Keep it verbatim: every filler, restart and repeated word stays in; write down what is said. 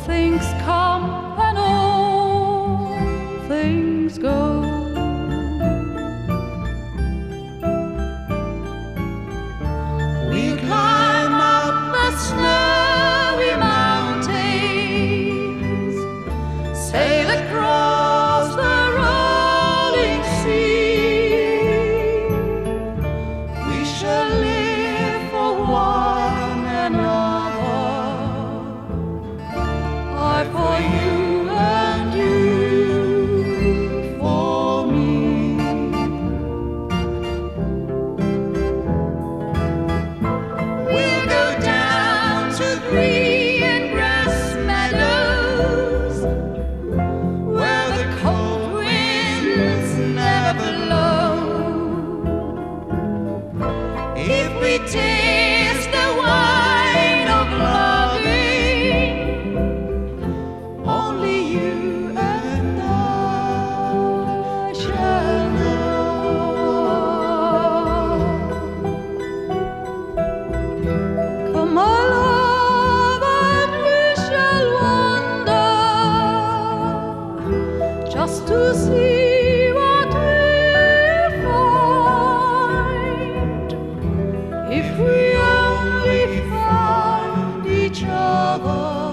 things come and all things go. We climb up the snowy mountains, sail across the rolling sea. We shall live for one another, I for you and you for me. We'll go down to green grass meadows, where the cold winds never blow. If we taste the wine of loving, only you and I shall know. Come, my love, and we shall wander, just to see what we'll find, if we only find each other.